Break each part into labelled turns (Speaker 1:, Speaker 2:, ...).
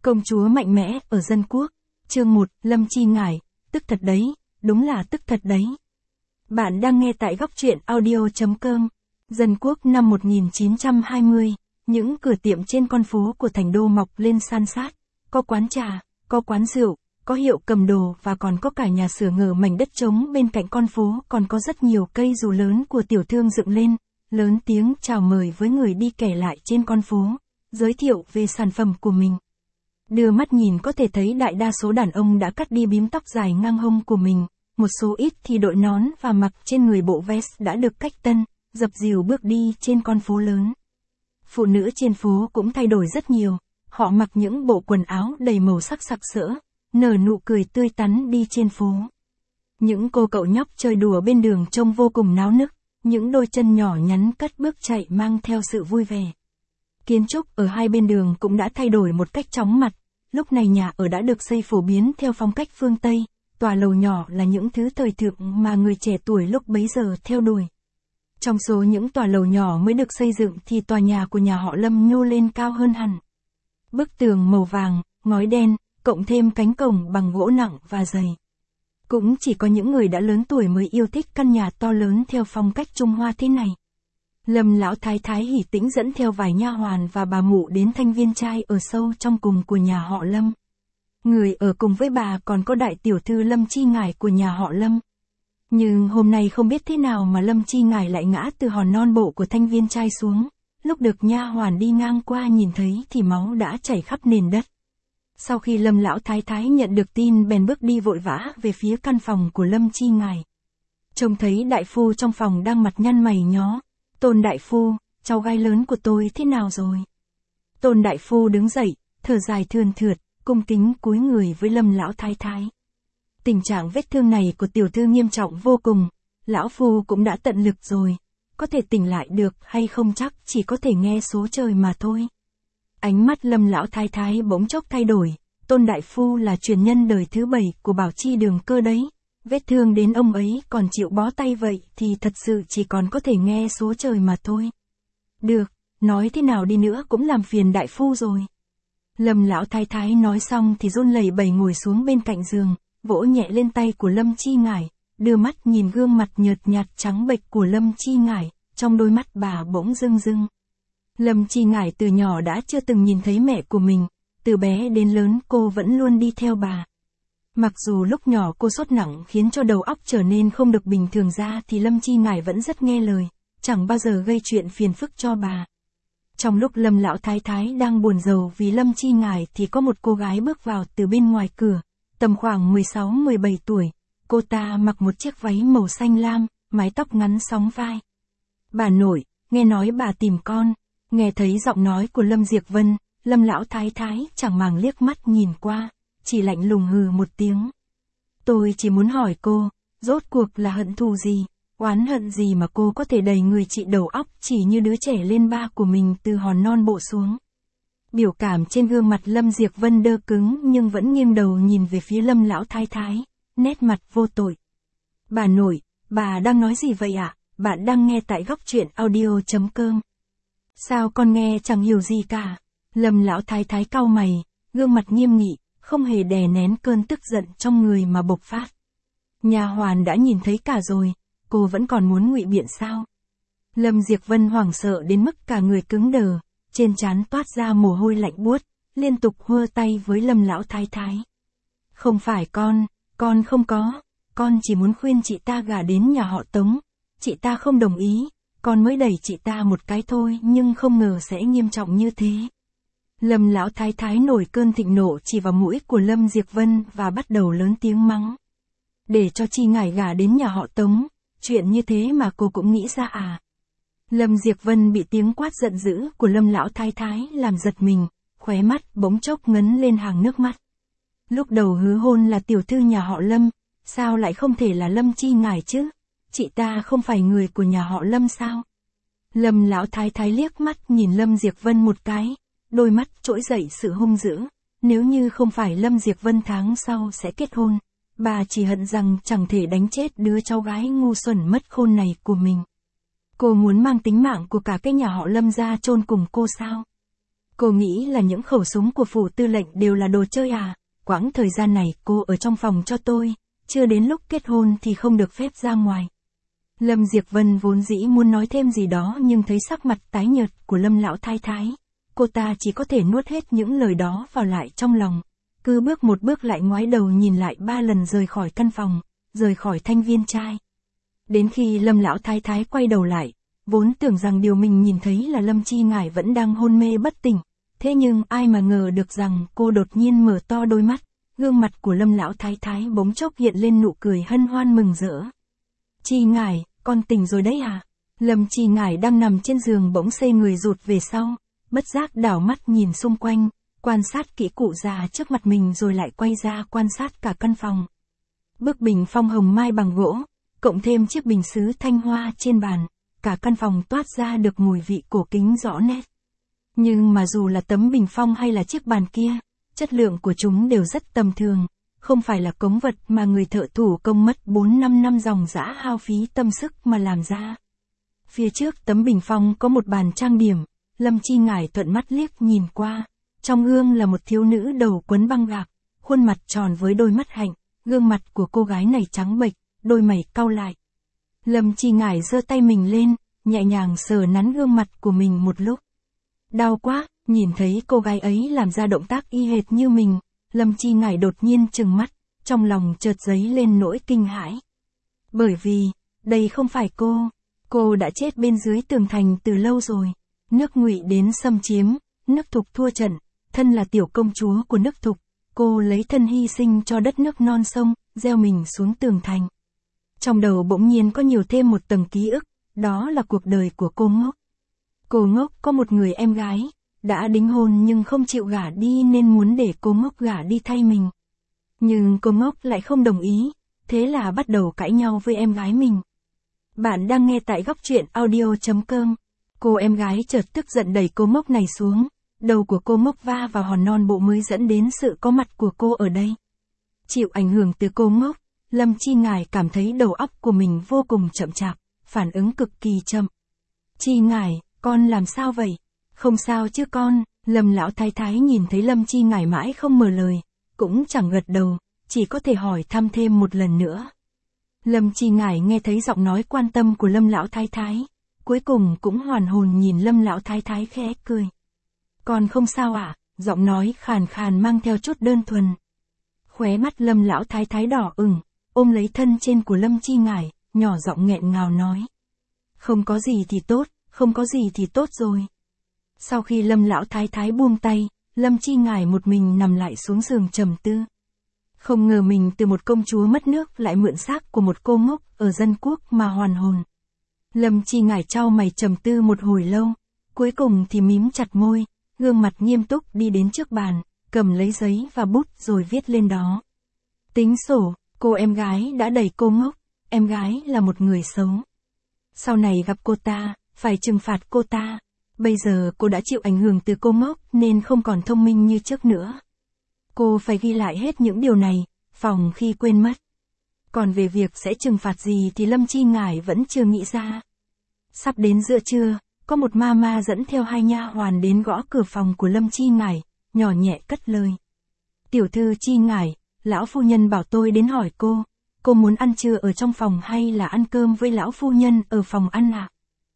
Speaker 1: Công chúa mạnh mẽ ở Dân Quốc. Chương 1, Lâm Chi Ngải, tức thật đấy, đúng là tức thật đấy. Bạn đang nghe tại góc truyện audio.com. Dân Quốc năm 1920, những cửa tiệm trên con phố của thành đô mọc lên san sát, có quán trà, có quán rượu, có hiệu cầm đồ và còn có cả nhà xưởng ở mảnh đất trống bên cạnh con phố, còn có rất nhiều cây dù lớn của tiểu thương dựng lên, lớn tiếng chào mời với người đi kẻ lại trên con phố, giới thiệu về sản phẩm của mình. Đưa mắt nhìn có thể thấy đại đa số đàn ông đã cắt đi bím tóc dài ngang hông của mình, một số ít thì đội nón và mặc trên người bộ vest đã được cách tân, dập dìu bước đi trên con phố lớn. Phụ nữ trên phố cũng thay đổi rất nhiều, họ mặc những bộ quần áo đầy màu sắc sặc sỡ, nở nụ cười tươi tắn đi trên phố. Những cô cậu nhóc chơi đùa bên đường trông vô cùng náo nức, những đôi chân nhỏ nhắn cất bước chạy mang theo sự vui vẻ. Kiến trúc ở hai bên đường cũng đã thay đổi một cách chóng mặt, lúc này nhà ở đã được xây phổ biến theo phong cách phương Tây, tòa lầu nhỏ là những thứ thời thượng mà người trẻ tuổi lúc bấy giờ theo đuổi. Trong số những tòa lầu nhỏ mới được xây dựng thì tòa nhà của nhà họ Lâm nhô lên cao hơn hẳn. Bức tường màu vàng, ngói đen, cộng thêm cánh cổng bằng gỗ nặng và dày. Cũng chỉ có những người đã lớn tuổi mới yêu thích căn nhà to lớn theo phong cách Trung Hoa thế này. Lâm lão thái thái hỉ tĩnh dẫn theo vài nha hoàn và bà mụ đến thanh viên trai ở sâu trong cùng của nhà họ Lâm. Người ở cùng với bà còn có đại tiểu thư Lâm Chi Ngải của nhà họ Lâm. Nhưng hôm nay không biết thế nào mà Lâm Chi Ngải lại ngã từ hòn non bộ của thanh viên trai xuống, lúc được nha hoàn đi ngang qua nhìn thấy thì máu đã chảy khắp nền đất. Sau khi Lâm lão thái thái nhận được tin bèn bước đi vội vã về phía căn phòng của Lâm Chi Ngải. Trông thấy đại phu trong phòng đang mặt nhăn mày nhó. Tôn đại phu, cháu gái lớn của tôi thế nào rồi? Tôn đại phu đứng dậy, thở dài thườn thượt, cung kính cúi người với Lâm lão thái thái. Tình trạng vết thương này của tiểu thư nghiêm trọng vô cùng, lão phu cũng đã tận lực rồi, có thể tỉnh lại được hay không chắc chỉ có thể nghe số trời mà thôi. Ánh mắt Lâm lão thái thái bỗng chốc thay đổi, Tôn đại phu là truyền nhân đời thứ 7 của Bảo Chi Đường Cơ đấy. Vết thương đến ông ấy còn chịu bó tay vậy thì thật sự chỉ còn có thể nghe số trời mà thôi. Được, nói thế nào đi nữa cũng làm phiền đại phu rồi. Lâm lão thái thái nói xong thì run lẩy bẩy ngồi xuống bên cạnh giường, vỗ nhẹ lên tay của Lâm Chi Ngải, đưa mắt nhìn gương mặt nhợt nhạt trắng bệch của Lâm Chi Ngải, trong đôi mắt bà bỗng rưng rưng. Lâm Chi Ngải từ nhỏ đã chưa từng nhìn thấy mẹ của mình, từ bé đến lớn cô vẫn luôn đi theo bà. Mặc dù lúc nhỏ cô sốt nặng khiến cho đầu óc trở nên không được bình thường ra thì Lâm Chi Ngải vẫn rất nghe lời, chẳng bao giờ gây chuyện phiền phức cho bà. Trong lúc Lâm lão thái thái đang buồn rầu vì Lâm Chi Ngải thì có một cô gái bước vào từ bên ngoài cửa, tầm khoảng 16-17 tuổi, cô ta mặc một chiếc váy màu xanh lam, mái tóc ngắn sóng vai. Bà nội, nghe nói bà tìm con. Nghe thấy giọng nói của Lâm Diệp Vân, Lâm lão thái thái chẳng màng liếc mắt nhìn qua, chỉ lạnh lùng hừ một tiếng. Tôi chỉ muốn hỏi cô, rốt cuộc là hận thù gì, oán hận gì mà cô có thể đẩy người chị đầu óc chỉ như đứa trẻ lên ba của mình từ hòn non bộ xuống. Biểu cảm trên gương mặt Lâm Diệp Vân đơ cứng nhưng vẫn nghiêng đầu nhìn về phía Lâm lão thái thái, nét mặt vô tội. Bà nội, bà đang nói gì vậy ạ? Bạn đang nghe tại góc truyện audio.com. Sao con nghe chẳng hiểu gì cả? Lâm lão thái thái cau mày, gương mặt nghiêm nghị, không hề đè nén cơn tức giận trong người mà bộc phát. Nha hoàn đã nhìn thấy cả rồi, cô vẫn còn muốn ngụy biện sao? Lâm Diệp Vân hoảng sợ đến mức cả người cứng đờ, trên trán toát ra mồ hôi lạnh buốt, liên tục hơ tay với Lâm lão thái thái. Không phải con không có, con chỉ muốn khuyên chị ta gả đến nhà họ Tống, chị ta không đồng ý, con mới đẩy chị ta một cái thôi nhưng không ngờ sẽ nghiêm trọng như thế. Lâm lão thái thái nổi cơn thịnh nộ chỉ vào mũi của Lâm Diệp Vân và bắt đầu lớn tiếng mắng. Để cho Chi Ngải gả đến nhà họ Tống, chuyện như thế mà cô cũng nghĩ ra à? Lâm Diệp Vân bị tiếng quát giận dữ của Lâm lão thái thái làm giật mình, khóe mắt bỗng chốc ngấn lên hàng nước mắt. Lúc đầu hứa hôn là tiểu thư nhà họ Lâm, sao lại không thể là Lâm Chi Ngải chứ? Chị ta không phải người của nhà họ Lâm sao? Lâm lão thái thái liếc mắt nhìn Lâm Diệp Vân một cái, đôi mắt trỗi dậy sự hung dữ. Nếu như không phải Lâm Diệp Vân tháng sau sẽ kết hôn, bà chỉ hận rằng chẳng thể đánh chết đứa cháu gái ngu xuẩn mất khôn này của mình. Cô muốn mang tính mạng của cả cái nhà họ Lâm ra chôn cùng cô sao? Cô nghĩ là những khẩu súng của phủ tư lệnh đều là đồ chơi à? Quãng thời gian này cô ở trong phòng cho tôi, chưa đến lúc kết hôn thì không được phép ra ngoài. Lâm Diệp Vân vốn dĩ muốn nói thêm gì đó nhưng thấy sắc mặt tái nhợt của Lâm lão thái thái, cô ta chỉ có thể nuốt hết những lời đó vào lại trong lòng, cứ bước một bước lại ngoái đầu nhìn lại 3 lần rời khỏi căn phòng, rời khỏi thanh viên trai. Đến khi Lâm lão thái thái quay đầu lại, vốn tưởng rằng điều mình nhìn thấy là Lâm Chi Ngải vẫn đang hôn mê bất tỉnh, thế nhưng ai mà ngờ được rằng cô đột nhiên mở to đôi mắt, gương mặt của Lâm lão thái thái bỗng chốc hiện lên nụ cười hân hoan mừng rỡ. Chi Ngải, con tỉnh rồi đấy à? Lâm Chi Ngải đang nằm trên giường bỗng xoay người rụt về sau, bất giác đảo mắt nhìn xung quanh, quan sát kỹ cụ già trước mặt mình rồi lại quay ra quan sát cả căn phòng. Bức bình phong hồng mai bằng gỗ, cộng thêm chiếc bình sứ thanh hoa trên bàn, cả căn phòng toát ra được mùi vị cổ kính rõ nét. Nhưng mà dù là tấm bình phong hay là chiếc bàn kia, chất lượng của chúng đều rất tầm thường, không phải là cống vật mà người thợ thủ công mất 4-5 năm dòng dã hao phí tâm sức mà làm ra. Phía trước tấm bình phong có một bàn trang điểm, Lâm Chi Ngải thuận mắt liếc nhìn qua, trong gương là một thiếu nữ đầu quấn băng gạc, khuôn mặt tròn với đôi mắt hạnh, gương mặt của cô gái này trắng bệch, đôi mày cau lại. Lâm Chi Ngải giơ tay mình lên, nhẹ nhàng sờ nắn gương mặt của mình một lúc. Đau quá, nhìn thấy cô gái ấy làm ra động tác y hệt như mình, Lâm Chi Ngải đột nhiên trừng mắt, trong lòng chợt dấy lên nỗi kinh hãi. Bởi vì, đây không phải cô đã chết bên dưới tường thành từ lâu rồi. Nước Ngụy đến xâm chiếm, nước Thục thua trận, thân là tiểu công chúa của nước Thục, cô lấy thân hy sinh cho đất nước non sông, gieo mình xuống tường thành. Trong đầu bỗng nhiên có nhiều thêm một tầng ký ức, đó là cuộc đời của cô Ngốc. Cô Ngốc có một người em gái, đã đính hôn nhưng không chịu gả đi nên muốn để cô Ngốc gả đi thay mình. Nhưng cô Ngốc lại không đồng ý, thế là bắt đầu cãi nhau với em gái mình. Bạn đang nghe tại góc truyện audio.com. Cô em gái chợt tức giận đẩy cô Ngốc này xuống, đầu của cô Ngốc va vào hòn non bộ mới dẫn đến sự có mặt của cô ở đây. Chịu ảnh hưởng từ cô Ngốc, Lâm Chi Ngải cảm thấy đầu óc của mình vô cùng chậm chạp, phản ứng cực kỳ chậm. Chi Ngải, con làm sao vậy? Không sao chứ con? Lâm lão thái thái nhìn thấy Lâm Chi Ngải mãi không mở lời, cũng chẳng gật đầu, chỉ có thể hỏi thăm thêm một lần nữa. Lâm Chi Ngải nghe thấy giọng nói quan tâm của Lâm lão thái thái, cuối cùng cũng hoàn hồn nhìn Lâm lão thái thái khẽ cười. Con không sao ạ? Giọng nói khàn khàn mang theo chút đơn thuần. Khóe mắt Lâm lão thái thái đỏ ửng, ôm lấy thân trên của Lâm Chi Ngải, nhỏ giọng nghẹn ngào nói. Không có gì thì tốt, không có gì thì tốt rồi. Sau khi Lâm lão thái thái buông tay, Lâm Chi Ngải một mình nằm lại xuống giường trầm tư. Không ngờ mình từ một công chúa mất nước lại mượn xác của một cô Ngốc ở dân quốc mà hoàn hồn. Lâm Chi Ngải chau mày trầm tư một hồi lâu, cuối cùng thì mím chặt môi, gương mặt nghiêm túc đi đến trước bàn, cầm lấy giấy và bút rồi viết lên đó. Tính sổ, cô em gái đã đẩy cô Ngốc, em gái là một người xấu. Sau này gặp cô ta, phải trừng phạt cô ta. Bây giờ cô đã chịu ảnh hưởng từ cô Ngốc nên không còn thông minh như trước nữa. Cô phải ghi lại hết những điều này, phòng khi quên mất. Còn về việc sẽ trừng phạt gì thì Lâm Chi Ngải vẫn chưa nghĩ ra. Sắp đến giữa trưa, có một ma dẫn theo 2 nha hoàn đến gõ cửa phòng của Lâm Chi Ngải, nhỏ nhẹ cất lời. Tiểu thư Chi Ngải, lão phu nhân bảo tôi đến hỏi cô muốn ăn trưa ở trong phòng hay là ăn cơm với lão phu nhân ở phòng ăn ạ?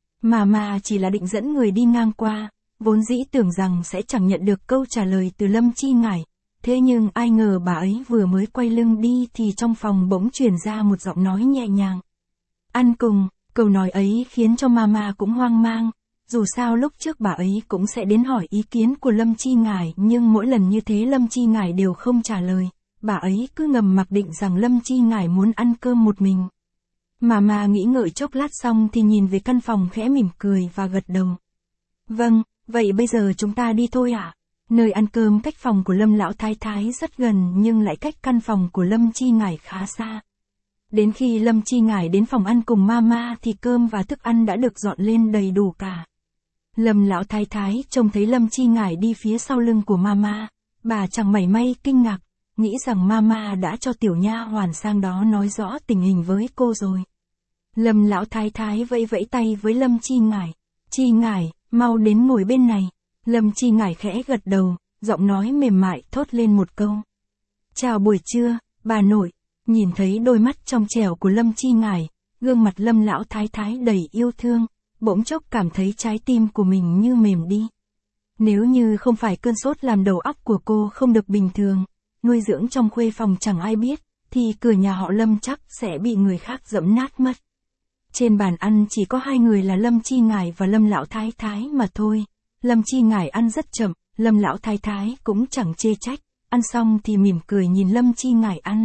Speaker 1: Mà chỉ là định dẫn người đi ngang qua, vốn dĩ tưởng rằng sẽ chẳng nhận được câu trả lời từ Lâm Chi Ngải. Thế nhưng ai ngờ bà ấy vừa mới quay lưng đi thì trong phòng bỗng truyền ra một giọng nói nhẹ nhàng. Ăn cùng, câu nói ấy khiến cho ma cũng hoang mang. Dù sao lúc trước bà ấy cũng sẽ đến hỏi ý kiến của Lâm Chi Ngải nhưng mỗi lần như thế Lâm Chi Ngải đều không trả lời. Bà ấy cứ ngầm mặc định rằng Lâm Chi Ngải muốn ăn cơm một mình. Mà nghĩ ngợi chốc lát xong thì nhìn về căn phòng khẽ mỉm cười và gật đầu. Vâng, vậy bây giờ chúng ta đi thôi ạ. Nơi ăn cơm cách phòng của Lâm lão thái thái rất gần nhưng lại cách căn phòng của Lâm Chi Ngải khá xa. Đến khi Lâm Chi Ngải đến phòng ăn cùng ma thì cơm và thức ăn đã được dọn lên đầy đủ cả. Lâm lão thái thái trông thấy Lâm Chi Ngải đi phía sau lưng của ma, bà chẳng mảy may kinh ngạc, nghĩ rằng ma đã cho tiểu nha hoàn sang đó nói rõ tình hình với cô rồi. Lâm lão thái thái vẫy vẫy tay với Lâm Chi Ngải. Chi Ngải, mau đến ngồi bên này. Lâm Chi Ngải khẽ gật đầu, giọng nói mềm mại thốt lên một câu. Chào buổi trưa, bà nội. Nhìn thấy đôi mắt trong trẻo của Lâm Chi Ngải, gương mặt Lâm lão thái thái đầy yêu thương, bỗng chốc cảm thấy trái tim của mình như mềm đi. Nếu như không phải cơn sốt làm đầu óc của cô không được bình thường, nuôi dưỡng trong khuê phòng chẳng ai biết, thì cửa nhà họ Lâm chắc sẽ bị người khác giẫm nát mất. Trên bàn ăn chỉ có hai người là Lâm Chi Ngải và Lâm lão thái thái mà thôi. Lâm Chi Ngải ăn rất chậm, Lâm lão thái thái cũng chẳng chê trách, ăn xong thì mỉm cười nhìn Lâm Chi Ngải ăn.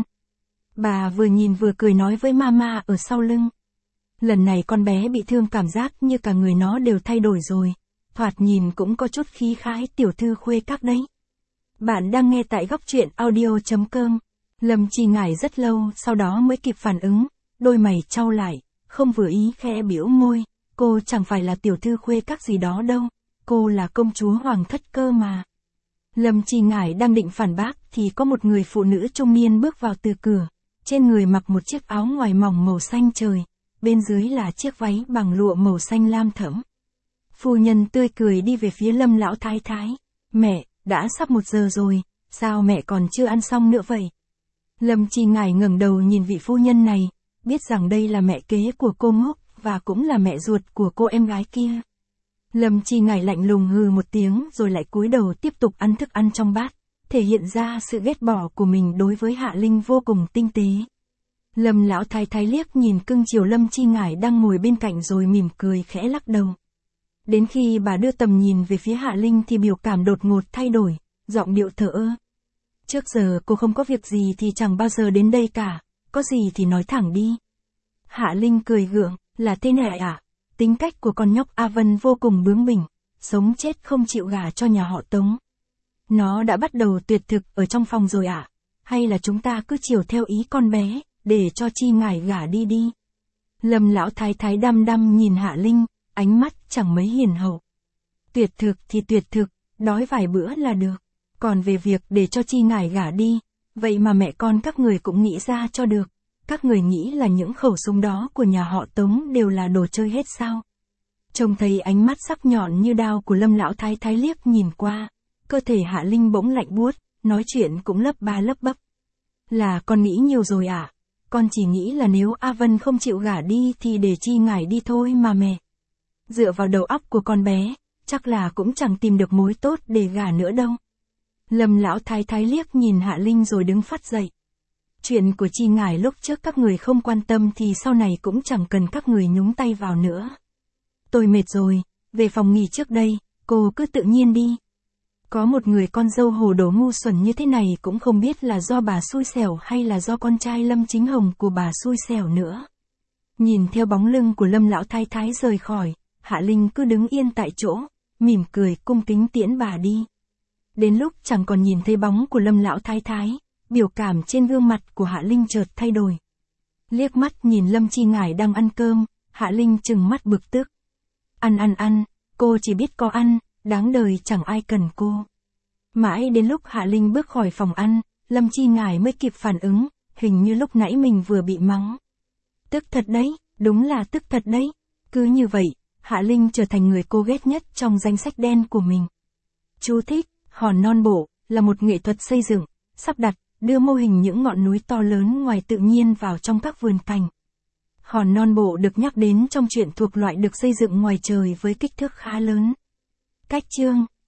Speaker 1: Bà vừa nhìn vừa cười nói với mama ở sau lưng. Lần này con bé bị thương cảm giác như cả người nó đều thay đổi rồi, thoạt nhìn cũng có chút khí khái tiểu thư khuê các đấy. Bạn đang nghe tại góc truyện audio.com. Lâm Chi Ngải rất lâu sau đó mới kịp phản ứng, đôi mày chau lại, không vừa ý khẽ bĩu môi, cô chẳng phải là tiểu thư khuê các gì đó đâu, cô là công chúa hoàng thất cơ mà. Lâm Chi Ngải đang định phản bác thì có một người phụ nữ trung niên bước vào từ cửa, trên người mặc một chiếc áo ngoài mỏng màu xanh trời, bên dưới là chiếc váy bằng lụa màu xanh lam thẫm. Phu nhân tươi cười đi về phía Lâm lão thái thái. Mẹ, đã sắp 1 giờ rồi, sao mẹ còn chưa ăn xong nữa vậy? Lâm Chi Ngải ngẩng đầu nhìn vị phu nhân này, biết rằng đây là mẹ kế của cô ngốc, và cũng là mẹ ruột của cô em gái kia. Lâm Chi Ngải lạnh lùng hừ một tiếng rồi lại cúi đầu tiếp tục ăn thức ăn trong bát, thể hiện ra sự ghét bỏ của mình đối với Hạ Linh vô cùng tinh tế. Lâm lão thái thái liếc nhìn cưng chiều Lâm Chi Ngải đang ngồi bên cạnh rồi mỉm cười khẽ lắc đầu. Đến khi bà đưa tầm nhìn về phía Hạ Linh thì biểu cảm đột ngột thay đổi, giọng điệu thờ ơ. Trước giờ cô không có việc gì thì chẳng bao giờ đến đây cả, có gì thì nói thẳng đi. Hạ Linh cười gượng, là thế này à? Tính cách của con nhóc A Vân vô cùng bướng bỉnh, sống chết không chịu gả cho nhà họ Tống. Nó đã bắt đầu tuyệt thực ở trong phòng rồi à? Hay là chúng ta cứ chiều theo ý con bé, để cho Chi Ngải gả đi đi? Lâm lão thái thái đăm đăm nhìn Hạ Linh, ánh mắt chẳng mấy hiền hậu. Tuyệt thực thì tuyệt thực, đói vài bữa là được. Còn về việc để cho Chi Ngải gả đi, vậy mà mẹ con các người cũng nghĩ ra cho được. Các người nghĩ là những khẩu súng đó của nhà họ Tống đều là đồ chơi hết sao? Trông thấy ánh mắt sắc nhọn như đao của Lâm lão thái thái liếc nhìn qua, cơ thể Hạ Linh bỗng lạnh buốt, nói chuyện cũng lấp ba lấp bấp. Là con nghĩ nhiều rồi à? Con chỉ nghĩ là nếu A Vân không chịu gả đi thì để Chi Ngải đi thôi mà mẹ. Dựa vào đầu óc của con bé, chắc là cũng chẳng tìm được mối tốt để gả nữa đâu. Lâm lão thái thái liếc nhìn Hạ Linh rồi đứng phắt dậy. Chuyện của Chi Ngải lúc trước các người không quan tâm thì sau này cũng chẳng cần các người nhúng tay vào nữa. Tôi mệt rồi, về phòng nghỉ trước đây, cô cứ tự nhiên đi. Có một người con dâu hồ đồ ngu xuẩn như thế này cũng không biết là do bà xui xẻo hay là do con trai Lâm Chính Hồng của bà xui xẻo nữa. Nhìn theo bóng lưng của Lâm lão thái thái rời khỏi, Hạ Linh cứ đứng yên tại chỗ, mỉm cười cung kính tiễn bà đi. Đến lúc chẳng còn nhìn thấy bóng của Lâm lão thái thái, biểu cảm trên gương mặt của Hạ Linh chợt thay đổi. Liếc mắt nhìn Lâm Chi Ngải đang ăn cơm, Hạ Linh trừng mắt bực tức. Ăn, cô chỉ biết có ăn, đáng đời chẳng ai cần cô. Mãi đến lúc Hạ Linh bước khỏi phòng ăn, Lâm Chi Ngải mới kịp phản ứng, hình như lúc nãy mình vừa bị mắng. Tức thật đấy, đúng là tức thật đấy. Cứ như vậy, Hạ Linh trở thành người cô ghét nhất trong danh sách đen của mình. Chú thích, Hòn Non Bộ, là một nghệ thuật xây dựng, sắp đặt, đưa mô hình những ngọn núi to lớn ngoài tự nhiên vào trong các vườn cảnh. Hòn Non Bộ được nhắc đến trong truyện thuộc loại được xây dựng ngoài trời với kích thước khá lớn. Cách chương